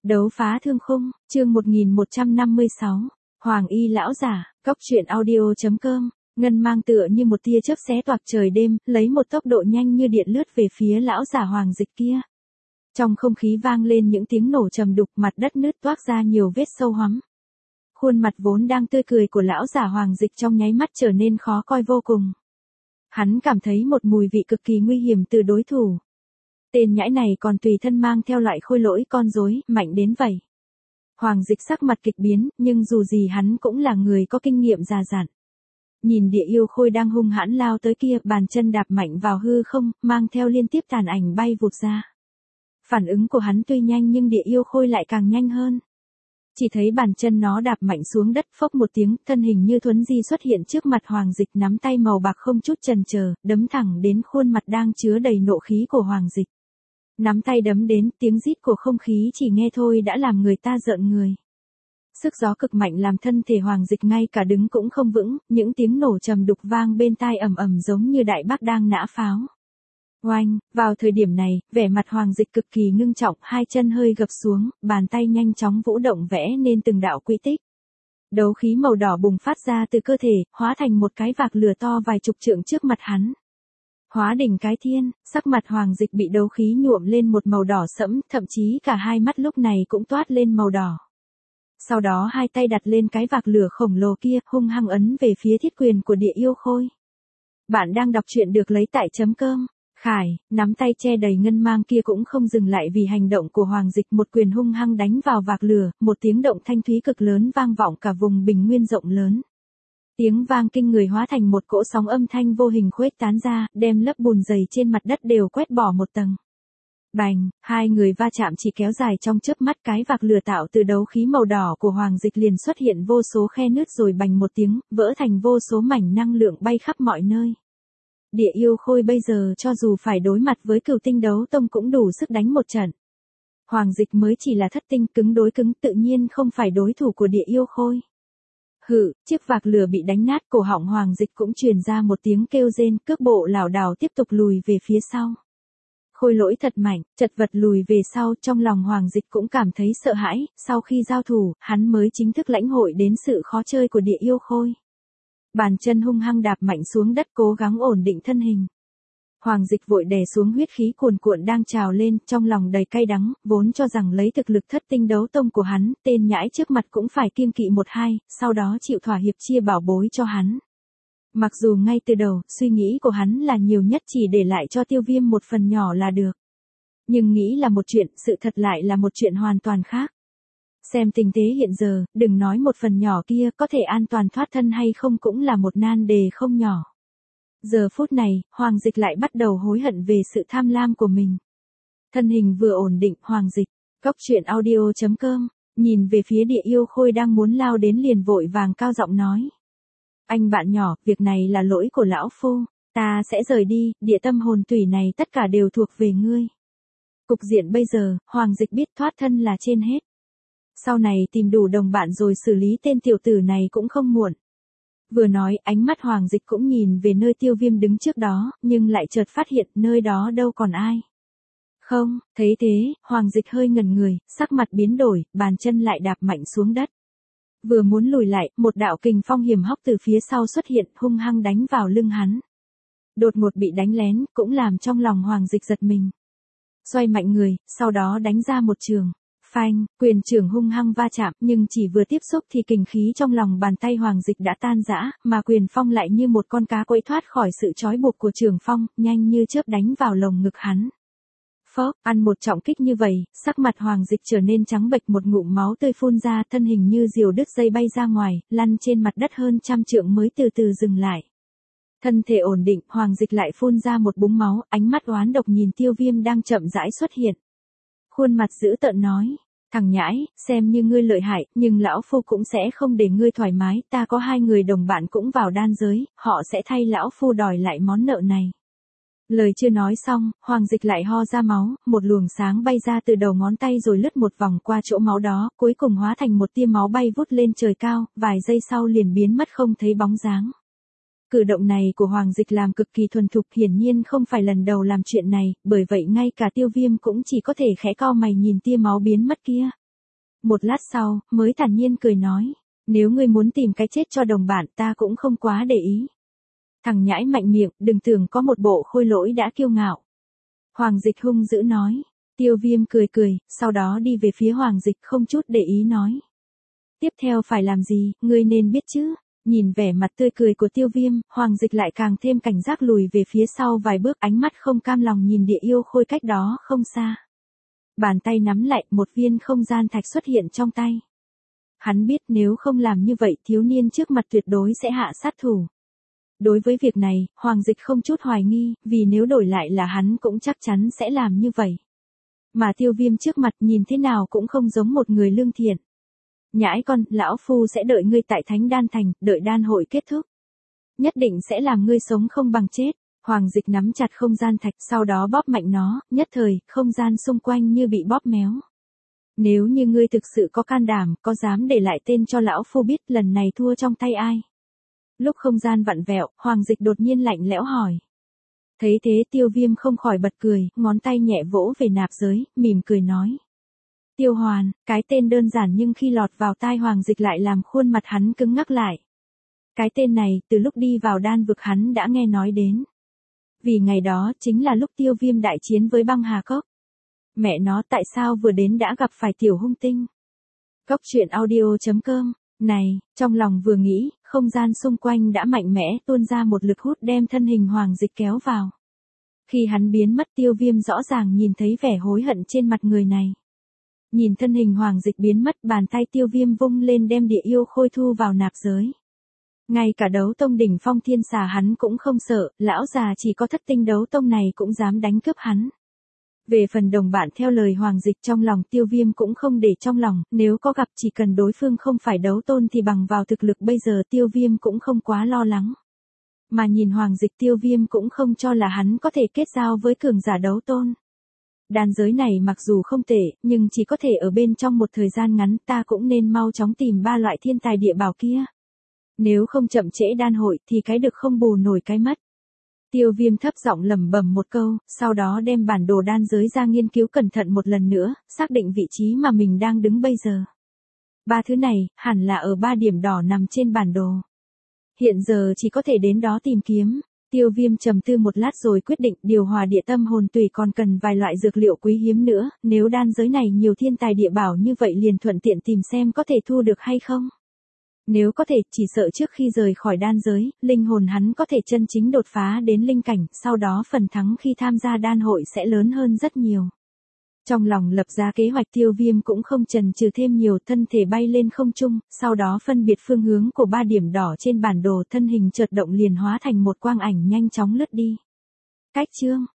Đấu phá thương khung, chương 1156, Hoàng y lão giả, cóc truyện audio.com, ngân mang tựa như một tia chớp xé toạc trời đêm, lấy một tốc độ nhanh như điện lướt về phía lão giả Hoàng Dịch kia. Trong không khí vang lên những tiếng nổ trầm đục, mặt đất nứt toác ra nhiều vết sâu hoắm. Khuôn mặt vốn đang tươi cười của lão giả Hoàng Dịch trong nháy mắt trở nên khó coi vô cùng. Hắn cảm thấy một mùi vị cực kỳ nguy hiểm từ đối thủ. Tên nhãi này còn tùy thân mang theo loại khôi lỗi con rối, mạnh đến vậy. Hoàng Dịch sắc mặt kịch biến, nhưng dù gì hắn cũng là người có kinh nghiệm già dặn. Nhìn địa yêu khôi đang hung hãn lao tới kia, bàn chân đạp mạnh vào hư không, mang theo liên tiếp tàn ảnh bay vụt ra. Phản ứng của hắn tuy nhanh nhưng địa yêu khôi lại càng nhanh hơn. Chỉ thấy bàn chân nó đạp mạnh xuống đất, phốc một tiếng, thân hình như thuấn di xuất hiện trước mặt Hoàng Dịch, nắm tay màu bạc không chút chần chờ, đấm thẳng đến khuôn mặt đang chứa đầy nộ khí của Hoàng Dịch. Nắm tay đấm đến, tiếng rít của không khí chỉ nghe thôi đã làm người ta rợn người. Sức gió cực mạnh làm thân thể Hoàng Dịch ngay cả đứng cũng không vững, những tiếng nổ trầm đục vang bên tai ầm ầm giống như đại bác đang nã pháo. Oanh, vào thời điểm này, vẻ mặt Hoàng Dịch cực kỳ ngưng trọng, hai chân hơi gập xuống, bàn tay nhanh chóng vũ động vẽ nên từng đạo quy tích. Đấu khí màu đỏ bùng phát ra từ cơ thể, hóa thành một cái vạc lửa to vài chục trượng trước mặt hắn. Hóa đỉnh cái thiên, sắc mặt Hoàng Dịch bị đấu khí nhuộm lên một màu đỏ sẫm, thậm chí cả hai mắt lúc này cũng toát lên màu đỏ. Sau đó hai tay đặt lên cái vạc lửa khổng lồ kia, hung hăng ấn về phía thiết quyền của địa yêu khôi. Bạn đang đọc truyện được lấy tại .com. Khải, nắm tay che đầy ngân mang kia cũng không dừng lại vì hành động của Hoàng Dịch, một quyền hung hăng đánh vào vạc lửa, một tiếng động thanh thúy cực lớn vang vọng cả vùng bình nguyên rộng lớn. Tiếng vang kinh người hóa thành một cỗ sóng âm thanh vô hình khuếch tán ra, đem lớp bùn dày trên mặt đất đều quét bỏ một tầng. Bành, hai người va chạm chỉ kéo dài trong chớp mắt, cái vạc lửa tạo từ đấu khí màu đỏ của Hoàng Dịch liền xuất hiện vô số khe nứt rồi bành một tiếng, vỡ thành vô số mảnh năng lượng bay khắp mọi nơi. Địa yêu khôi bây giờ cho dù phải đối mặt với Cửu Tinh Đấu Tông cũng đủ sức đánh một trận. Hoàng Dịch mới chỉ là thất tinh, cứng đối cứng, tự nhiên không phải đối thủ của địa yêu khôi. Hự, chiếc vạc lửa bị đánh nát, cổ họng Hoàng Dịch cũng truyền ra một tiếng kêu rên, cước bộ lảo đảo tiếp tục lùi về phía sau. Khôi lỗi thật mạnh, chật vật lùi về sau, trong lòng Hoàng Dịch cũng cảm thấy sợ hãi, sau khi giao thủ, hắn mới chính thức lãnh hội đến sự khó chơi của địa yêu khôi. Bàn chân hung hăng đạp mạnh xuống đất, cố gắng ổn định thân hình. Hoàng Dịch vội đè xuống huyết khí cuồn cuộn đang trào lên, trong lòng đầy cay đắng, vốn cho rằng lấy thực lực thất tinh đấu tông của hắn, tên nhãi trước mặt cũng phải kiêng kỵ một hai, sau đó chịu thỏa hiệp chia bảo bối cho hắn. Mặc dù ngay từ đầu, suy nghĩ của hắn là nhiều nhất chỉ để lại cho Tiêu Viêm một phần nhỏ là được. Nhưng nghĩ là một chuyện, sự thật lại là một chuyện hoàn toàn khác. Xem tình thế hiện giờ, đừng nói một phần nhỏ kia có thể an toàn thoát thân hay không cũng là một nan đề không nhỏ. Giờ phút này, Hoàng Dịch lại bắt đầu hối hận về sự tham lam của mình. Thân hình vừa ổn định, Hoàng Dịch, cóc truyện audio.com, nhìn về phía địa yêu khôi đang muốn lao đến liền vội vàng cao giọng nói. Anh bạn nhỏ, việc này là lỗi của lão phu, ta sẽ rời đi, địa tâm hồn tủy này tất cả đều thuộc về ngươi. Cục diện bây giờ, Hoàng Dịch biết thoát thân là trên hết. Sau này tìm đủ đồng bạn rồi xử lý tên tiểu tử này cũng không muộn. Vừa nói, ánh mắt Hoàng Dịch cũng nhìn về nơi Tiêu Viêm đứng trước đó, nhưng lại chợt phát hiện nơi đó đâu còn ai. Không, thấy thế, Hoàng Dịch hơi ngẩn người, sắc mặt biến đổi, bàn chân lại đạp mạnh xuống đất. Vừa muốn lùi lại, một đạo kình phong hiểm hóc từ phía sau xuất hiện, hung hăng đánh vào lưng hắn. Đột ngột bị đánh lén, cũng làm trong lòng Hoàng Dịch giật mình. Xoay mạnh người, sau đó đánh ra một trường. Phanh, quyền trưởng hung hăng va chạm, nhưng chỉ vừa tiếp xúc thì kình khí trong lòng bàn tay Hoàng Dịch đã tan rã, mà quyền phong lại như một con cá quẫy thoát khỏi sự trói buộc của trường phong, nhanh như chớp đánh vào lồng ngực hắn. Phốc, ăn một trọng kích như vậy, sắc mặt Hoàng Dịch trở nên trắng bệch, một ngụm máu tươi phun ra, thân hình như diều đứt dây bay ra ngoài, lăn trên mặt đất hơn trăm trượng mới từ từ dừng lại. Thân thể ổn định, Hoàng Dịch lại phun ra một búng máu, ánh mắt oán độc nhìn Tiêu Viêm đang chậm rãi xuất hiện. Khuôn mặt dữ tợn nói, thằng nhãi, xem như ngươi lợi hại, nhưng lão phu cũng sẽ không để ngươi thoải mái, ta có hai người đồng bạn cũng vào đan giới, họ sẽ thay lão phu đòi lại món nợ này. Lời chưa nói xong, Hoàng Dịch lại ho ra máu, một luồng sáng bay ra từ đầu ngón tay rồi lướt một vòng qua chỗ máu đó, cuối cùng hóa thành một tia máu bay vút lên trời cao, vài giây sau liền biến mất không thấy bóng dáng. Cử động này của Hoàng Dịch làm cực kỳ thuần thục, hiển nhiên không phải lần đầu làm chuyện này, bởi vậy ngay cả Tiêu Viêm cũng chỉ có thể khẽ cau mày nhìn tia máu biến mất kia. Một lát sau, mới thản nhiên cười nói. Nếu ngươi muốn tìm cái chết cho đồng bạn ta cũng không quá để ý. Thằng nhãi mạnh miệng, đừng tưởng có một bộ khôi lỗi đã kiêu ngạo. Hoàng Dịch hung dữ nói. Tiêu Viêm cười cười, sau đó đi về phía Hoàng Dịch không chút để ý nói. Tiếp theo phải làm gì, ngươi nên biết chứ. Nhìn vẻ mặt tươi cười của Tiêu Viêm, Hoàng Dịch lại càng thêm cảnh giác lùi về phía sau vài bước, ánh mắt không cam lòng nhìn địa yêu khôi cách đó không xa. Bàn tay nắm lại, một viên không gian thạch xuất hiện trong tay. Hắn biết nếu không làm như vậy thiếu niên trước mặt tuyệt đối sẽ hạ sát thủ. Đối với việc này, Hoàng Dịch không chút hoài nghi, vì nếu đổi lại là hắn cũng chắc chắn sẽ làm như vậy. Mà Tiêu Viêm trước mặt nhìn thế nào cũng không giống một người lương thiện. Nhãi con, lão phu sẽ đợi ngươi tại Thánh Đan Thành, đợi đan hội kết thúc. Nhất định sẽ làm ngươi sống không bằng chết. Hoàng Dịch nắm chặt không gian thạch, sau đó bóp mạnh nó, nhất thời, không gian xung quanh như bị bóp méo. Nếu như ngươi thực sự có can đảm, có dám để lại tên cho lão phu biết lần này thua trong tay ai? Lúc không gian vặn vẹo, Hoàng Dịch đột nhiên lạnh lẽo hỏi. Thấy thế Tiêu Viêm không khỏi bật cười, ngón tay nhẹ vỗ về nạp giới, mỉm cười nói. Tiêu Hoàn, cái tên đơn giản nhưng khi lọt vào tai Hoàng Dịch lại làm khuôn mặt hắn cứng ngắc lại. Cái tên này, từ lúc đi vào đan vực hắn đã nghe nói đến. Vì ngày đó chính là lúc Tiêu Viêm đại chiến với băng hà cốc. Mẹ nó tại sao vừa đến đã gặp phải tiểu hung tinh. Cốc truyện audio.com. Này, trong lòng vừa nghĩ, không gian xung quanh đã mạnh mẽ tuôn ra một lực hút đem thân hình Hoàng Dịch kéo vào. Khi hắn biến mất Tiêu Viêm rõ ràng nhìn thấy vẻ hối hận trên mặt người này. Nhìn thân hình Hoàng Dịch biến mất, bàn tay Tiêu Viêm vung lên đem địa yêu khôi thu vào nạp giới. Ngay cả đấu tông đỉnh phong thiên xà hắn cũng không sợ, lão già chỉ có thất tinh đấu tông này cũng dám đánh cướp hắn. Về phần đồng bạn theo lời Hoàng Dịch trong lòng Tiêu Viêm cũng không để trong lòng, nếu có gặp chỉ cần đối phương không phải đấu tôn thì bằng vào thực lực bây giờ Tiêu Viêm cũng không quá lo lắng. Mà nhìn Hoàng Dịch Tiêu Viêm cũng không cho là hắn có thể kết giao với cường giả đấu tôn. Đan giới này mặc dù không tệ, nhưng chỉ có thể ở bên trong một thời gian ngắn, ta cũng nên mau chóng tìm 3 loại thiên tài địa bảo kia. Nếu không chậm trễ đan hội thì cái được không bù nổi cái mất. Tiêu Viêm thấp giọng lẩm bẩm một câu, sau đó đem bản đồ đan giới ra nghiên cứu cẩn thận một lần nữa, xác định vị trí mà mình đang đứng bây giờ. 3 thứ này, hẳn là ở 3 điểm đỏ nằm trên bản đồ. Hiện giờ chỉ có thể đến đó tìm kiếm. Tiêu Viêm trầm tư một lát rồi quyết định điều hòa địa tâm hồn tùy còn cần vài loại dược liệu quý hiếm nữa, nếu đan giới này nhiều thiên tài địa bảo như vậy liền thuận tiện tìm xem có thể thu được hay không. Nếu có thể, chỉ sợ trước khi rời khỏi đan giới, linh hồn hắn có thể chân chính đột phá đến linh cảnh, sau đó phần thắng khi tham gia đan hội sẽ lớn hơn rất nhiều. Trong lòng lập ra kế hoạch Tiêu Viêm cũng không chần chừ thêm nhiều, thân thể bay lên không trung, sau đó phân biệt phương hướng của 3 điểm đỏ trên bản đồ, thân hình chợt động liền hóa thành một quang ảnh nhanh chóng lướt đi. Cách chương